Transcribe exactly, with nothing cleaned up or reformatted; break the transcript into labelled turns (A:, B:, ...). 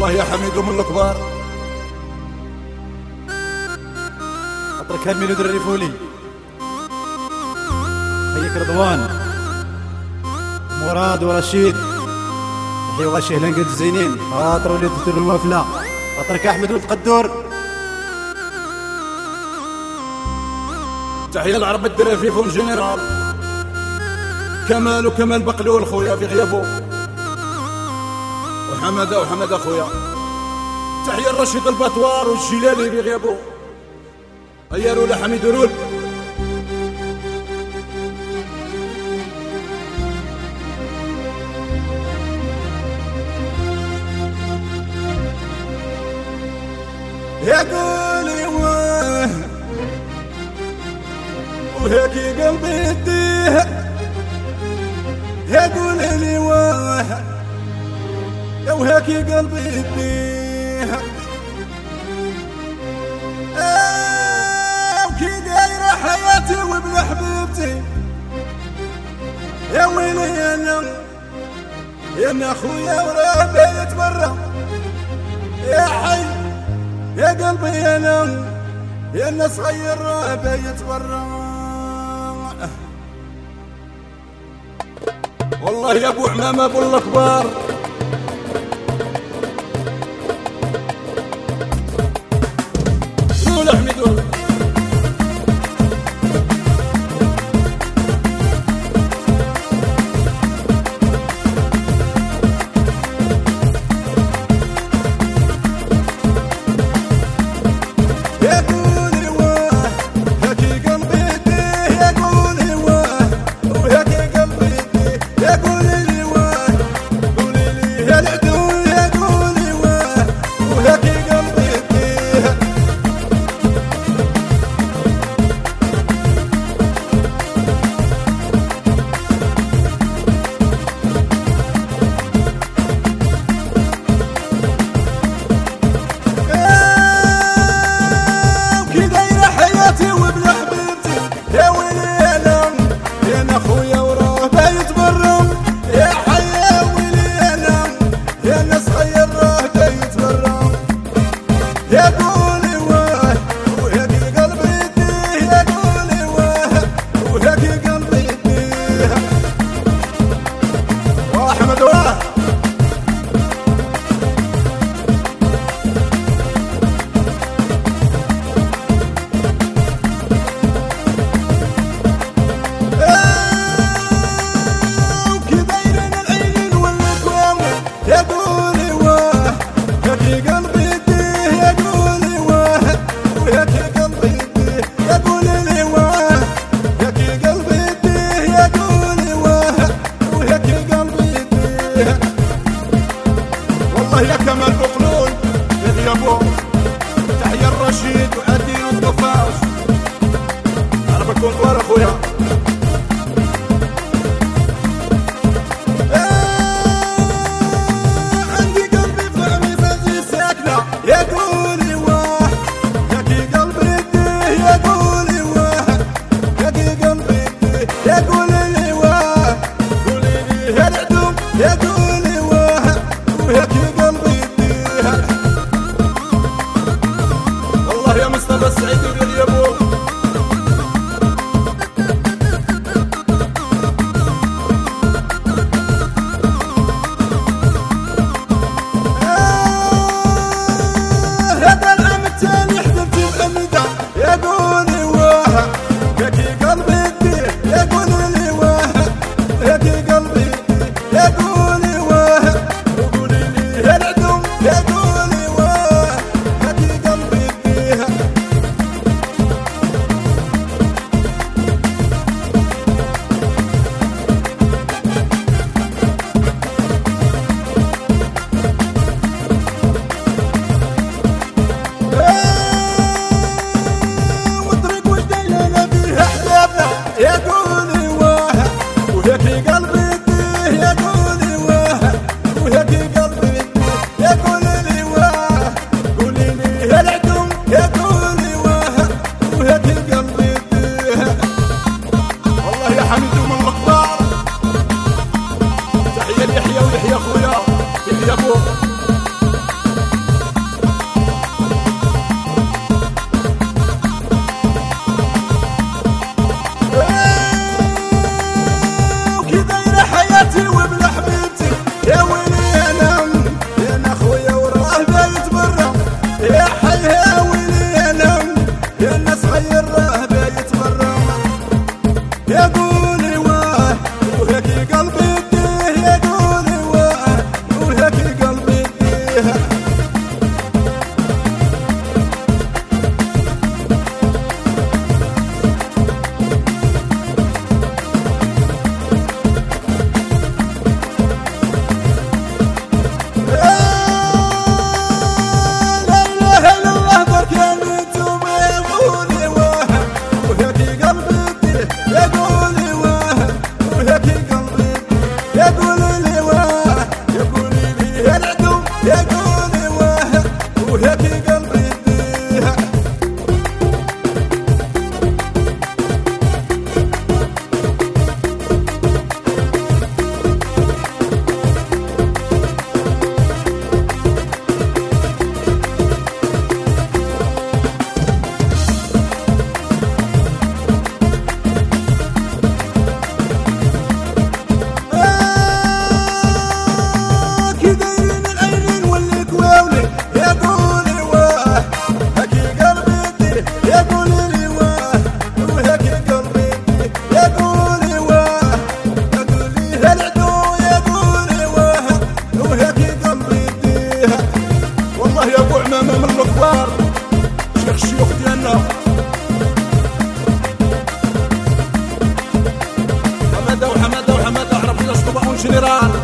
A: والله يا حميد من الكبار
B: اترك هالميلود الريفولي. هيك رضوان مراد ورشيد هي وغشي هلنقد زينين خاطر وليد تدير الوفله. اترك احمد والتقدر.
A: تحية العرب الدراري في فون جنرال كمال وكمال بقلول خويا في غيابو وحماده وحماده خويا. تحية الرشيد البطوار والجلالي في غيابو. هيا رولا حميد رول. يا قولي واه وهيك قلبي يديه. يا قولي لي واه وهيك قلبي يديه. وكي دايرة حياتي وابن حبيبتي. يا ويلي انا يا ابن اخويا وراه بايت برا. يا حي يا قلبي انا يا ابن صغير راه بايت برا. والله يا ابو عمامه ابو الكبار قول احمد قول. والله يا كمال بقلول يا ديابو. تحية الرشيد وأدي والطفاش. أنا بكون ورا أخويا. عندي قلبي فهمي فزي ساكنة. يا قولي واه يا قلبي يديه. يا قولي واه يا قلبي يديه. يا قولي لي واه قولي لي يا العدوم. يا قولي واه وهيك قلبي يديه. والله يا مصطفى السعيد يقول يا ابو هذا العام الثاني حضرت الأمدة. يا قولي واه هيك قلبي يديه. يا قولي لي يقول واه وهيك قلبي يديه يقول واه وهيك قلبي يديه الشيوخ ديالنا حماده وحماده وحماده عرف الاسطوبه اون جينيرال